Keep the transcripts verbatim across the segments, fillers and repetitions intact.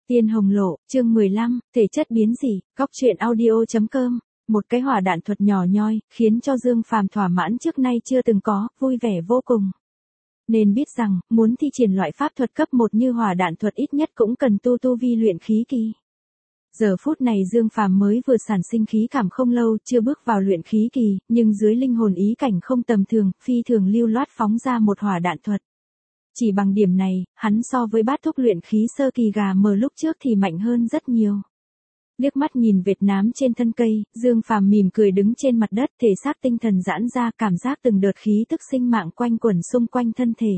Tiên Hồng Lộ, chương mười lăm, thể chất biến dị, góc truyện audio.com, một cái hỏa đạn thuật nhỏ nhoi, khiến cho Dương Phàm thỏa mãn trước nay chưa từng có, vui vẻ vô cùng. Nên biết rằng, muốn thi triển loại pháp thuật cấp một như hỏa đạn thuật ít nhất cũng cần tu tu vi luyện khí kỳ. Giờ phút này Dương Phàm mới vừa sản sinh khí cảm không lâu, chưa bước vào luyện khí kỳ, nhưng dưới linh hồn ý cảnh không tầm thường, phi thường lưu loát phóng ra một hỏa đạn thuật. Chỉ bằng điểm này, hắn so với bát thúc luyện khí sơ kỳ gà mờ lúc trước thì mạnh hơn rất nhiều. Liếc mắt nhìn vệt nám trên thân cây, Dương Phàm mỉm cười đứng trên mặt đất, thể xác tinh thần giãn ra, cảm giác từng đợt khí tức sinh mạng quanh quẩn xung quanh thân thể.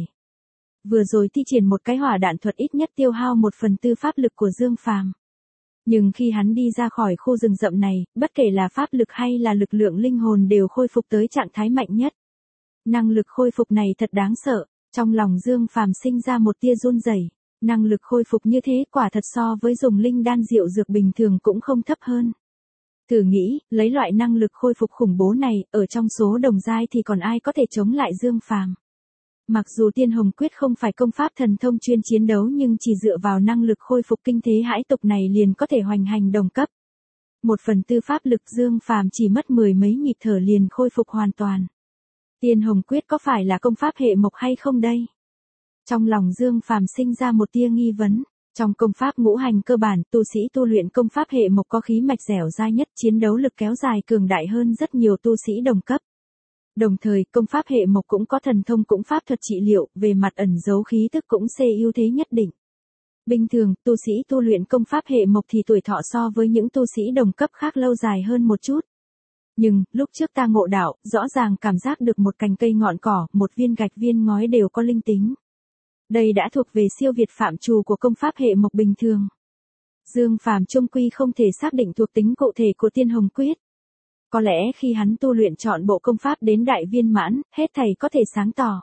Vừa rồi thi triển một cái hỏa đạn thuật ít nhất tiêu hao một phần tư pháp lực của Dương Phàm. Nhưng khi hắn đi ra khỏi khu rừng rậm này, bất kể là pháp lực hay là lực lượng linh hồn đều khôi phục tới trạng thái mạnh nhất. Năng lực khôi phục này thật đáng sợ. Trong lòng Dương Phàm sinh ra một tia run rẩy, năng lực khôi phục như thế quả thật so với dùng linh đan diệu dược bình thường cũng không thấp hơn. Thử nghĩ, lấy loại năng lực khôi phục khủng bố này, ở trong số đồng giai thì còn ai có thể chống lại Dương Phàm. Mặc dù Tiên Hồng Quyết không phải công pháp thần thông chuyên chiến đấu nhưng chỉ dựa vào năng lực khôi phục kinh thế hãi tục này liền có thể hoành hành đồng cấp. Một phần tư pháp lực Dương Phàm chỉ mất mười mấy nhịp thở liền khôi phục hoàn toàn. Tiên Hồng Quyết có phải là công pháp hệ mộc hay không đây? Trong lòng Dương Phàm sinh ra một tia nghi vấn. Trong công pháp ngũ hành cơ bản, tu sĩ tu luyện công pháp hệ mộc có khí mạch dẻo dai nhất, chiến đấu lực kéo dài cường đại hơn rất nhiều tu sĩ đồng cấp. Đồng thời, công pháp hệ mộc cũng có thần thông cũng pháp thuật trị liệu, về mặt ẩn giấu khí tức cũng xê ưu thế nhất định. Bình thường, tu sĩ tu luyện công pháp hệ mộc thì tuổi thọ so với những tu sĩ đồng cấp khác lâu dài hơn một chút. Nhưng, lúc trước ta ngộ đạo, rõ ràng cảm giác được một cành cây ngọn cỏ, một viên gạch viên ngói đều có linh tính. Đây đã thuộc về siêu việt phạm trù của công pháp hệ mộc bình thường. Dương Phàm chung quy không thể xác định thuộc tính cụ thể của Tiên Hồng Quyết. Có lẽ khi hắn tu luyện chọn bộ công pháp đến đại viên mãn, hết thảy có thể sáng tỏ.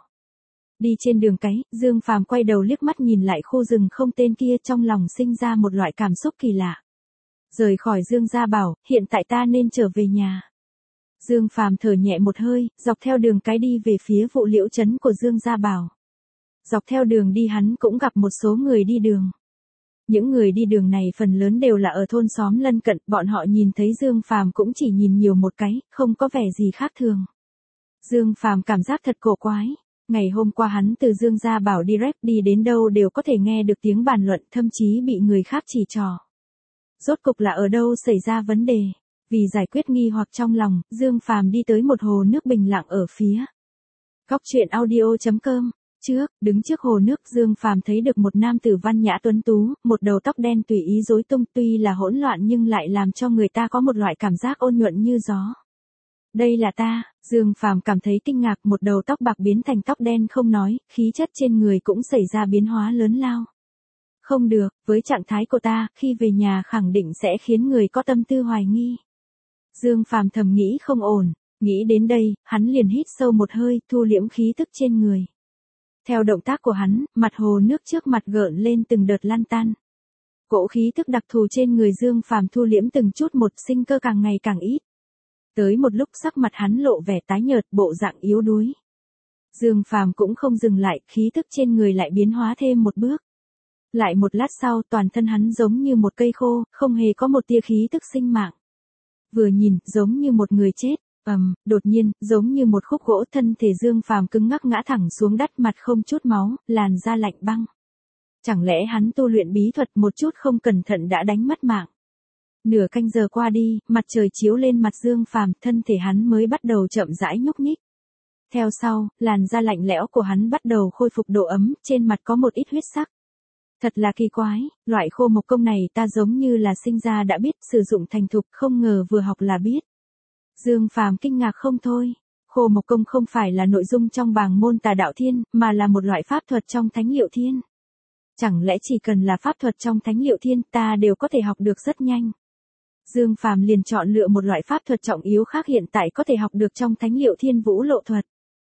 Đi trên đường cái, Dương Phàm quay đầu liếc mắt nhìn lại khu rừng không tên kia, trong lòng sinh ra một loại cảm xúc kỳ lạ. Rời khỏi Dương gia bảo, hiện tại ta nên trở về nhà. Dương Phàm thở nhẹ một hơi, dọc theo đường cái đi về phía Vụ Liễu trấn của Dương gia bảo. Dọc theo đường đi hắn cũng gặp một số người đi đường. Những người đi đường này phần lớn đều là ở thôn xóm lân cận, bọn họ nhìn thấy Dương Phàm cũng chỉ nhìn nhiều một cái, không có vẻ gì khác thường. Dương Phàm cảm giác thật cổ quái. Ngày hôm qua hắn từ Dương gia bảo direct đi đến đâu đều có thể nghe được tiếng bàn luận, thậm chí bị người khác chỉ trỏ. Rốt cục là ở đâu xảy ra vấn đề? Vì giải quyết nghi hoặc trong lòng, Dương Phàm đi tới một hồ nước bình lặng ở phía góc truyện audio.com. Trước, đứng trước hồ nước Dương Phàm thấy được một nam tử văn nhã tuấn tú, một đầu tóc đen tùy ý rối tung, tuy là hỗn loạn nhưng lại làm cho người ta có một loại cảm giác ôn nhuận như gió. Đây là ta, Dương Phàm cảm thấy kinh ngạc, một đầu tóc bạc biến thành tóc đen không nói, khí chất trên người cũng xảy ra biến hóa lớn lao. Không được, với trạng thái của ta, khi về nhà khẳng định sẽ khiến người có tâm tư hoài nghi. Dương Phàm thầm nghĩ không ổn, nghĩ đến đây, hắn liền hít sâu một hơi, thu liễm khí tức trên người. Theo động tác của hắn, mặt hồ nước trước mặt gợn lên từng đợt lan tan. Cỗ khí tức đặc thù trên người Dương Phàm thu liễm từng chút một, sinh cơ càng ngày càng ít. Tới một lúc sắc mặt hắn lộ vẻ tái nhợt, bộ dạng yếu đuối. Dương Phàm cũng không dừng lại, khí tức trên người lại biến hóa thêm một bước. Lại một lát sau, toàn thân hắn giống như một cây khô, không hề có một tia khí tức sinh mạng. Vừa nhìn, giống như một người chết. Ầm, um, đột nhiên, giống như một khúc gỗ, thân thể Dương Phàm cứng ngắc ngã thẳng xuống đất, mặt không chút máu, làn da lạnh băng. Chẳng lẽ hắn tu luyện bí thuật một chút không cẩn thận đã đánh mất mạng? Nửa canh giờ qua đi, mặt trời chiếu lên mặt Dương Phàm, thân thể hắn mới bắt đầu chậm rãi nhúc nhích. Theo sau, làn da lạnh lẽo của hắn bắt đầu khôi phục độ ấm, trên mặt có một ít huyết sắc. Thật là kỳ quái, loại khô mộc công này ta giống như là sinh ra đã biết, sử dụng thành thục, không ngờ vừa học là biết. Dương Phàm kinh ngạc không thôi, khô mộc công không phải là nội dung trong bảng môn Tà Đạo Thiên, mà là một loại pháp thuật trong Thánh Liệu Thiên. Chẳng lẽ chỉ cần là pháp thuật trong Thánh Liệu Thiên ta đều có thể học được rất nhanh. Dương Phàm liền chọn lựa một loại pháp thuật trọng yếu khác hiện tại có thể học được trong Thánh Liệu Thiên, Vũ Lộ thuật.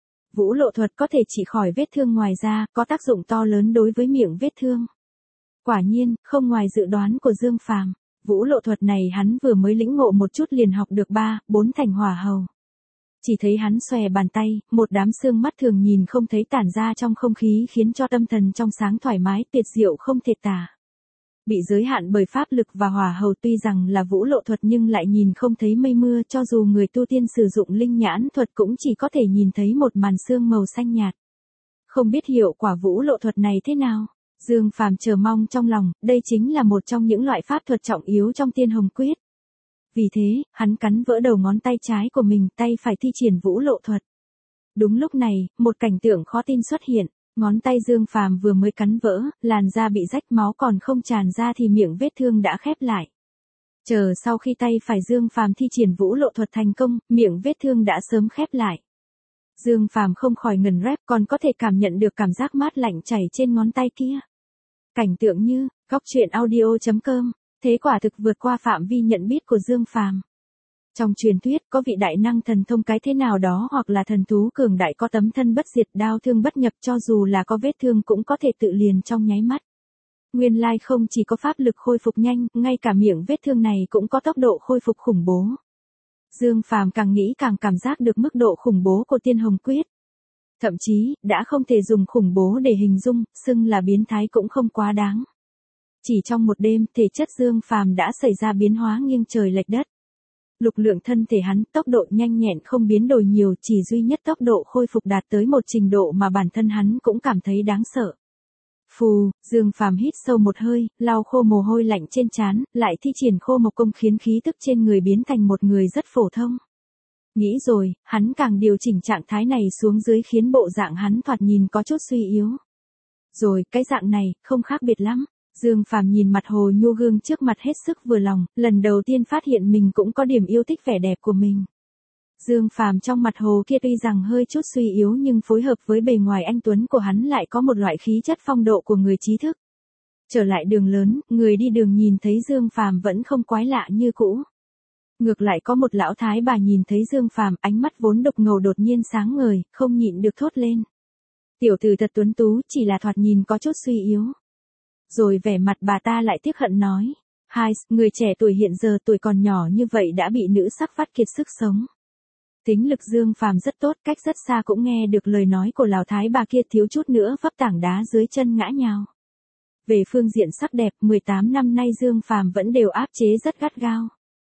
Vũ Lộ thuật có thể trị khỏi vết thương, ngoài ra, có tác dụng to lớn đối với miệng vết thương. Quả nhiên, không ngoài dự đoán của Dương Phàm. Vũ Lộ thuật này hắn vừa mới lĩnh ngộ một chút liền học được ba, bốn thành hỏa hầu. Chỉ thấy hắn xòe bàn tay, một đám xương mắt thường nhìn không thấy tản ra trong không khí khiến cho tâm thần trong sáng thoải mái, tuyệt diệu không thể tả. Bị giới hạn bởi pháp lực và hỏa hầu, tuy rằng là vũ lộ thuật nhưng lại nhìn không thấy mây mưa, cho dù người tu tiên sử dụng linh nhãn thuật cũng chỉ có thể nhìn thấy một màn sương màu xanh nhạt. Không biết hiệu quả vũ lộ thuật này thế nào? Dương Phàm chờ mong trong lòng, đây chính là một trong những loại pháp thuật trọng yếu trong Tiên Hồng Quyết. Vì thế, hắn cắn vỡ đầu ngón tay trái của mình, tay phải thi triển vũ lộ thuật. Đúng lúc này, một cảnh tượng khó tin xuất hiện. Ngón tay Dương Phàm vừa mới cắn vỡ, làn da bị rách, máu còn không tràn ra thì miệng vết thương đã khép lại. Chờ sau khi tay phải Dương Phàm thi triển vũ lộ thuật thành công, miệng vết thương đã sớm khép lại. Dương Phàm không khỏi ngẩn rép, còn có thể cảm nhận được cảm giác mát lạnh chảy trên ngón tay kia. Cảnh tượng như, góc truyện audio chấm com, thế quả thực vượt qua phạm vi nhận biết của Dương Phàm. Trong truyền thuyết, có vị đại năng thần thông cái thế nào đó hoặc là thần thú cường đại có tấm thân bất diệt, đao thương bất nhập, cho dù là có vết thương cũng có thể tự liền trong nháy mắt. Nguyên lai không chỉ có pháp lực khôi phục nhanh, ngay cả miệng vết thương này cũng có tốc độ khôi phục khủng bố. Dương Phàm càng nghĩ càng cảm giác được mức độ khủng bố của Tiên Hồng Quyết. Thậm chí, đã không thể dùng khủng bố để hình dung, xưng là biến thái cũng không quá đáng. Chỉ trong một đêm, thể chất Dương Phàm đã xảy ra biến hóa nghiêng trời lệch đất. Lực lượng thân thể hắn, tốc độ nhanh nhẹn không biến đổi nhiều, chỉ duy nhất tốc độ khôi phục đạt tới một trình độ mà bản thân hắn cũng cảm thấy đáng sợ. Phù, Dương Phàm hít sâu một hơi, lau khô mồ hôi lạnh trên trán, lại thi triển khô mộc công khiến khí tức trên người biến thành một người rất phổ thông. Nghĩ rồi, hắn càng điều chỉnh trạng thái này xuống dưới khiến bộ dạng hắn thoạt nhìn có chút suy yếu. Rồi, cái dạng này, không khác biệt lắm. Dương Phàm nhìn mặt hồ nhu gương trước mặt hết sức vừa lòng, lần đầu tiên phát hiện mình cũng có điểm yêu thích vẻ đẹp của mình. Dương Phàm trong mặt hồ kia tuy rằng hơi chút suy yếu nhưng phối hợp với bề ngoài anh tuấn của hắn lại có một loại khí chất phong độ của người trí thức. Trở lại đường lớn, người đi đường nhìn thấy Dương Phàm vẫn không quái lạ như cũ. Ngược lại có một lão thái bà nhìn thấy Dương Phàm, ánh mắt vốn đục ngầu đột nhiên sáng ngời, không nhịn được thốt lên. Tiểu tử thật tuấn tú, chỉ là thoạt nhìn có chút suy yếu. Rồi vẻ mặt bà ta lại tiếc hận nói. Hai, người trẻ tuổi hiện giờ tuổi còn nhỏ như vậy đã bị nữ sắc phát kiệt sức sống. Tính lực Dương Phàm rất tốt, cách rất xa cũng nghe được lời nói của lão thái bà kia, thiếu chút nữa vấp tảng đá dưới chân ngã nhào. Về phương diện sắc đẹp, mười tám năm nay Dương Phàm vẫn đều áp chế rất gắt gao.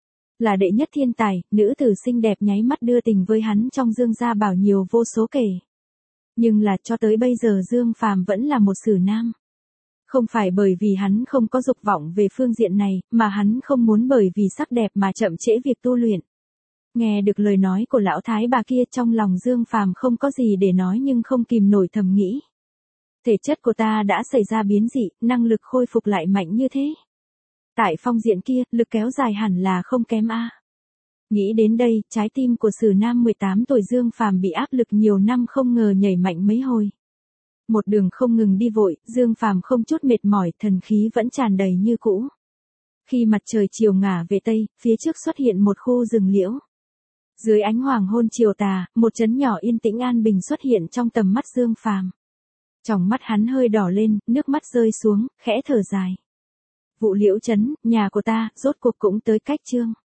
Là đệ nhất thiên tài, nữ tử xinh đẹp nháy mắt đưa tình với hắn trong Dương gia bảo nhiều vô số kể. Nhưng là cho tới bây giờ Dương Phàm vẫn là một xử nam. Không phải bởi vì hắn không có dục vọng về phương diện này, mà hắn không muốn bởi vì sắc đẹp mà chậm trễ việc tu luyện. Nghe được lời nói của lão thái bà kia, trong lòng Dương Phàm không có gì để nói nhưng không kìm nổi thầm nghĩ. Thể chất của ta đã xảy ra biến dị, năng lực khôi phục lại mạnh như thế. Tại phong diện kia, lực kéo dài hẳn là không kém a. Nghĩ đến đây, trái tim của sử nam mười tám tuổi Dương Phàm bị áp lực nhiều năm không ngờ nhảy mạnh mấy hồi. Một đường không ngừng đi vội, Dương Phàm không chút mệt mỏi, thần khí vẫn tràn đầy như cũ. Khi mặt trời chiều ngả về tây, phía trước xuất hiện một khu rừng liễu. Dưới ánh hoàng hôn chiều tà, một trấn nhỏ yên tĩnh an bình xuất hiện trong tầm mắt Dương Phàm. Tròng mắt hắn hơi đỏ lên, nước mắt rơi xuống, khẽ thở dài. Vụ liễu trấn, nhà của ta, rốt cuộc cũng tới cách chương.